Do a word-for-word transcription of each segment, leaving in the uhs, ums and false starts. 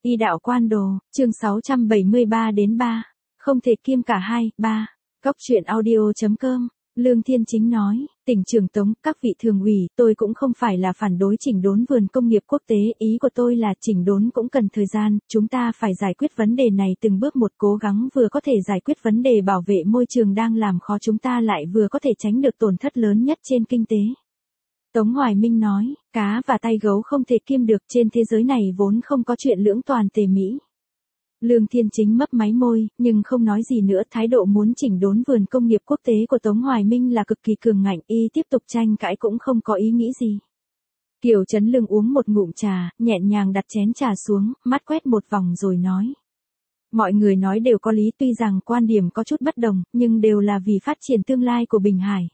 Y đạo quan đồ, chương sáu trăm bảy mươi ba đến ba. Không thể kiêm cả hai, ba. Cóc truyện audio.com. Lương Thiên Chính nói, tỉnh trưởng Tống, các vị thường ủy, tôi cũng không phải là phản đối chỉnh đốn vườn công nghiệp quốc tế, ý của tôi là chỉnh đốn cũng cần thời gian, chúng ta phải giải quyết vấn đề này từng bước một, cố gắng vừa có thể giải quyết vấn đề bảo vệ môi trường đang làm khó chúng ta lại vừa có thể tránh được tổn thất lớn nhất trên kinh tế. Tống Hoài Minh nói, cá và tay gấu không thể kiêm được, trên thế giới này vốn không có chuyện lưỡng toàn tề mỹ. Lương Thiên Chính mấp máy môi, nhưng không nói gì nữa, thái độ muốn chỉnh đốn vườn công nghiệp quốc tế của Tống Hoài Minh là cực kỳ cường ngạnh, y tiếp tục tranh cãi cũng không có ý nghĩ gì. Kiều Chấn Lương uống một ngụm trà, nhẹ nhàng đặt chén trà xuống, mắt quét một vòng rồi nói. Mọi người nói đều có lý, tuy rằng quan điểm có chút bất đồng, nhưng đều là vì phát triển tương lai của Bình Hải.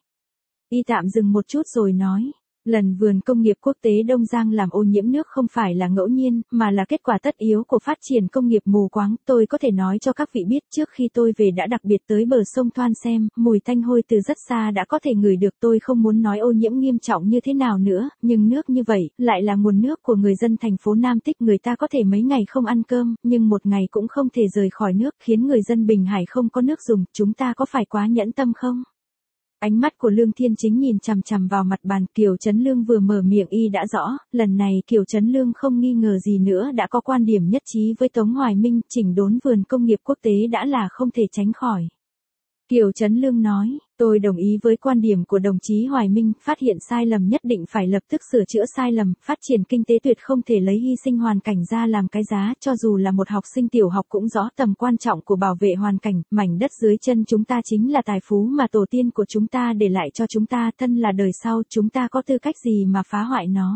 Y tạm dừng một chút rồi nói. Lần vườn công nghiệp quốc tế Đông Giang làm ô nhiễm nước không phải là ngẫu nhiên, mà là kết quả tất yếu của phát triển công nghiệp mù quáng. Tôi có thể nói cho các vị biết, trước khi tôi về đã đặc biệt tới bờ sông Thoan xem, mùi tanh hôi từ rất xa đã có thể ngửi được. Tôi không muốn nói ô nhiễm nghiêm trọng như thế nào nữa, nhưng nước như vậy, lại là nguồn nước của người dân thành phố Nam Tích. Người ta có thể mấy ngày không ăn cơm, nhưng một ngày cũng không thể rời khỏi nước, khiến người dân Bình Hải không có nước dùng. Chúng ta có phải quá nhẫn tâm không? Ánh mắt của Lương Thiên Chính nhìn chằm chằm vào mặt bàn. Kiều Chấn Lương vừa mở miệng y đã rõ, lần này Kiều Chấn Lương không nghi ngờ gì nữa đã có quan điểm nhất trí với Tống Hoài Minh, chỉnh đốn vườn công nghiệp quốc tế đã là không thể tránh khỏi. Kiều Chấn Lương nói, tôi đồng ý với quan điểm của đồng chí Hoài Minh, phát hiện sai lầm nhất định phải lập tức sửa chữa sai lầm, phát triển kinh tế tuyệt không thể lấy hy sinh hoàn cảnh ra làm cái giá, cho dù là một học sinh tiểu học cũng rõ tầm quan trọng của bảo vệ hoàn cảnh, mảnh đất dưới chân chúng ta chính là tài phú mà tổ tiên của chúng ta để lại cho chúng ta, thân là đời sau, chúng ta có tư cách gì mà phá hoại nó.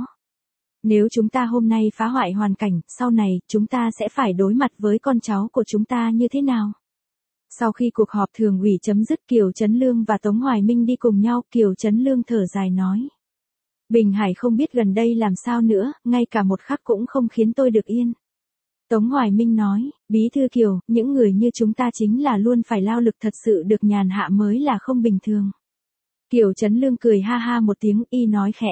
Nếu chúng ta hôm nay phá hoại hoàn cảnh, sau này, chúng ta sẽ phải đối mặt với con cháu của chúng ta như thế nào? Sau khi cuộc họp thường ủy chấm dứt, Kiều Chấn Lương và Tống Hoài Minh đi cùng nhau, Kiều Chấn Lương thở dài nói. Bình Hải không biết gần đây làm sao nữa, ngay cả một khắc cũng không khiến tôi được yên. Tống Hoài Minh nói, Bí thư Kiều, những người như chúng ta chính là luôn phải lao lực thật sự được nhàn hạ mới là không bình thường. Kiều Chấn Lương cười ha ha một tiếng, y nói khẽ.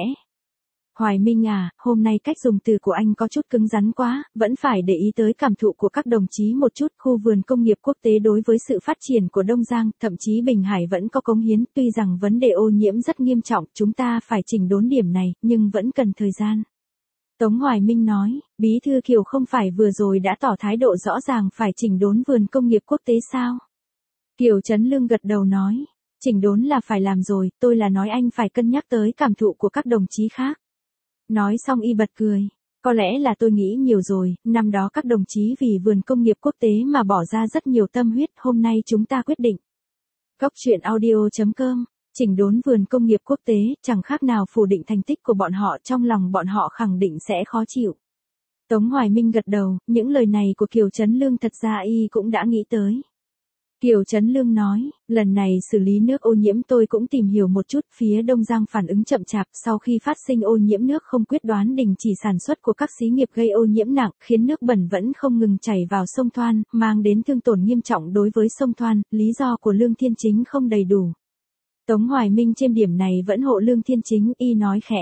Hoài Minh à, hôm nay cách dùng từ của anh có chút cứng rắn quá, vẫn phải để ý tới cảm thụ của các đồng chí một chút. Khu vườn công nghiệp quốc tế đối với sự phát triển của Đông Giang, thậm chí Bình Hải vẫn có cống hiến, tuy rằng vấn đề ô nhiễm rất nghiêm trọng, chúng ta phải chỉnh đốn điểm này, nhưng vẫn cần thời gian. Tống Hoài Minh nói, Bí thư Kiều không phải vừa rồi đã tỏ thái độ rõ ràng phải chỉnh đốn vườn công nghiệp quốc tế sao? Kiều Chấn Lương gật đầu nói, chỉnh đốn là phải làm rồi, tôi là nói anh phải cân nhắc tới cảm thụ của các đồng chí khác. Nói xong y bật cười. Có lẽ là tôi nghĩ nhiều rồi, năm đó các đồng chí vì vườn công nghiệp quốc tế mà bỏ ra rất nhiều tâm huyết, hôm nay chúng ta quyết định. Cóc truyện audio.com. Chỉnh đốn vườn công nghiệp quốc tế, chẳng khác nào phủ định thành tích của bọn họ, trong lòng bọn họ khẳng định sẽ khó chịu. Tống Hoài Minh gật đầu, những lời này của Kiều Chấn Lương thật ra y cũng đã nghĩ tới. Kiều Chấn Lương nói, lần này xử lý nước ô nhiễm tôi cũng tìm hiểu một chút, phía Đông Giang phản ứng chậm chạp, sau khi phát sinh ô nhiễm nước không quyết đoán đình chỉ sản xuất của các xí nghiệp gây ô nhiễm nặng, khiến nước bẩn vẫn không ngừng chảy vào sông Thoan, mang đến thương tổn nghiêm trọng đối với sông Thoan, lý do của Lương Thiên Chính không đầy đủ. Tống Hoài Minh trên điểm này vẫn hộ Lương Thiên Chính, y nói khẽ.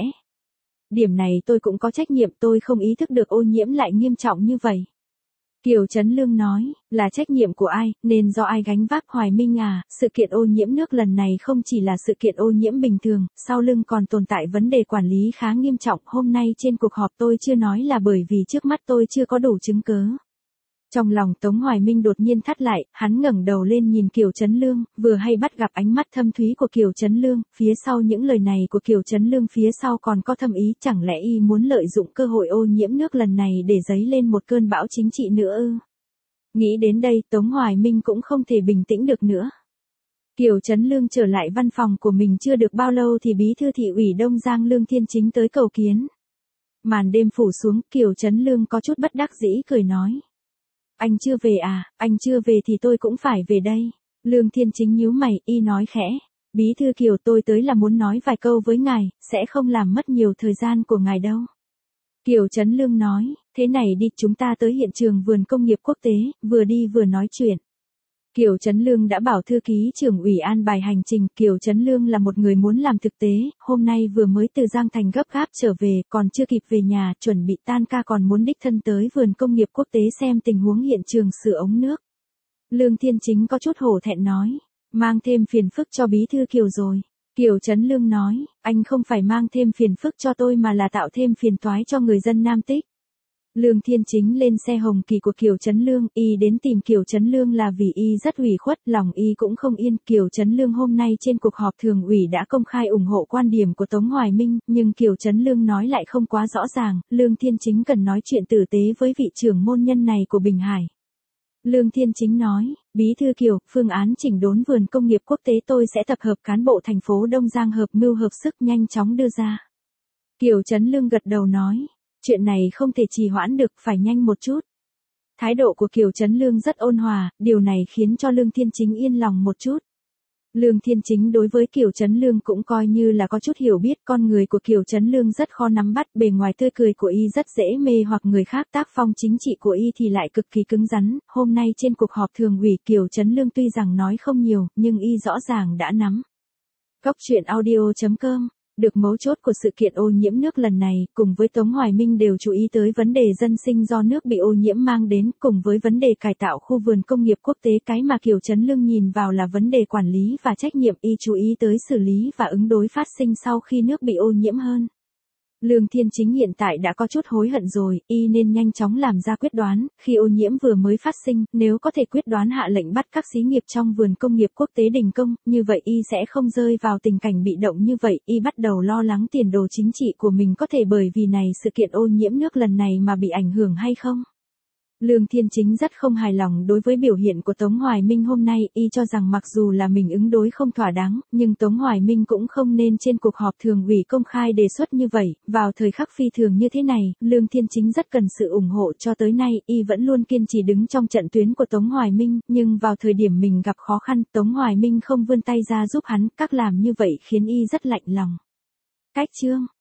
Điểm này tôi cũng có trách nhiệm, tôi không ý thức được ô nhiễm lại nghiêm trọng như vậy. Kiều Chấn Lương nói, là trách nhiệm của ai, nên do ai gánh vác. Hoài Minh à, sự kiện ô nhiễm nước lần này không chỉ là sự kiện ô nhiễm bình thường, sau lưng còn tồn tại vấn đề quản lý khá nghiêm trọng. Hôm nay trên cuộc họp tôi chưa nói là bởi vì trước mắt tôi chưa có đủ chứng cớ. Trong lòng Tống Hoài Minh đột nhiên thắt lại, hắn ngẩng đầu lên nhìn Kiều Chấn Lương, vừa hay bắt gặp ánh mắt thâm thúy của Kiều Chấn Lương, phía sau những lời này của Kiều Chấn Lương phía sau còn có thâm ý, chẳng lẽ y muốn lợi dụng cơ hội ô nhiễm nước lần này để dấy lên một cơn bão chính trị nữa ư? Nghĩ đến đây, Tống Hoài Minh cũng không thể bình tĩnh được nữa. Kiều Chấn Lương trở lại văn phòng của mình chưa được bao lâu thì Bí thư thị ủy Đông Giang Lương Thiên Chính tới cầu kiến. Màn đêm phủ xuống, Kiều Chấn Lương có chút bất đắc dĩ cười nói. Anh chưa về à, anh chưa về thì tôi cũng phải về đây. Lương Thiên Chính nhíu mày, y nói khẽ. Bí thư Kiều, tôi tới là muốn nói vài câu với ngài, sẽ không làm mất nhiều thời gian của ngài đâu. Kiều Chấn Lương nói, thế này đi, chúng ta tới hiện trường vườn công nghiệp quốc tế, vừa đi vừa nói chuyện. Kiều Trấn Lương đã bảo thư ký trưởng ủy an bài hành trình. Kiều Trấn Lương là một người muốn làm thực tế, hôm nay vừa mới từ Giang Thành gấp gáp trở về, còn chưa kịp về nhà, chuẩn bị tan ca còn muốn đích thân tới vườn công nghiệp quốc tế xem tình huống hiện trường sửa ống nước. Lương Thiên Chính có chút hổ thẹn nói, mang thêm phiền phức cho bí thư Kiều rồi. Kiều Trấn Lương nói, anh không phải mang thêm phiền phức cho tôi mà là tạo thêm phiền toái cho người dân Nam Tích. Lương Thiên Chính lên xe hồng kỳ của Kiều Trấn Lương, y đến tìm Kiều Trấn Lương là vì y rất ủy khuất, lòng y cũng không yên. Kiều Trấn Lương hôm nay trên cuộc họp thường ủy đã công khai ủng hộ quan điểm của Tống Hoài Minh, nhưng Kiều Trấn Lương nói lại không quá rõ ràng, Lương Thiên Chính cần nói chuyện tử tế với vị trưởng môn nhân này của Bình Hải. Lương Thiên Chính nói, bí thư Kiều, phương án chỉnh đốn vườn công nghiệp quốc tế tôi sẽ tập hợp cán bộ thành phố Đông Giang hợp mưu hợp sức nhanh chóng đưa ra. Kiều Trấn Lương gật đầu nói, chuyện này không thể trì hoãn được, phải nhanh một chút. Thái độ của Kiều Trấn Lương rất ôn hòa, điều này khiến cho Lương Thiên Chính yên lòng một chút. Lương Thiên Chính đối với Kiều Trấn Lương cũng coi như là có chút hiểu biết, con người của Kiều Trấn Lương rất khó nắm bắt, bề ngoài tươi cười của y rất dễ mê hoặc người khác, tác phong chính trị của y thì lại cực kỳ cứng rắn. Hôm nay trên cuộc họp thường ủy, Kiều Trấn Lương tuy rằng nói không nhiều, nhưng y rõ ràng đã nắm. Góc truyện audio chấm com. Được mấu chốt của sự kiện ô nhiễm nước lần này, cùng với Tống Hoài Minh đều chú ý tới vấn đề dân sinh do nước bị ô nhiễm mang đến, cùng với vấn đề cải tạo khu vườn công nghiệp quốc tế. Cái mà Kiều Trấn Lương nhìn vào là vấn đề quản lý và trách nhiệm, y chú ý tới xử lý và ứng đối phát sinh sau khi nước bị ô nhiễm hơn. Lương Thiên Chính hiện tại đã có chút hối hận rồi, y nên nhanh chóng làm ra quyết đoán, khi ô nhiễm vừa mới phát sinh, nếu có thể quyết đoán hạ lệnh bắt các xí nghiệp trong vườn công nghiệp quốc tế đình công, như vậy y sẽ không rơi vào tình cảnh bị động như vậy, y bắt đầu lo lắng tiền đồ chính trị của mình có thể bởi vì này sự kiện ô nhiễm nước lần này mà bị ảnh hưởng hay không. Lương Thiên Chính rất không hài lòng đối với biểu hiện của Tống Hoài Minh hôm nay, y cho rằng mặc dù là mình ứng đối không thỏa đáng, nhưng Tống Hoài Minh cũng không nên trên cuộc họp thường ủy công khai đề xuất như vậy. Vào thời khắc phi thường như thế này, Lương Thiên Chính rất cần sự ủng hộ. Cho tới nay, y vẫn luôn kiên trì đứng trong trận tuyến của Tống Hoài Minh, nhưng vào thời điểm mình gặp khó khăn, Tống Hoài Minh không vươn tay ra giúp hắn, các làm như vậy khiến y rất lạnh lòng. Cách chương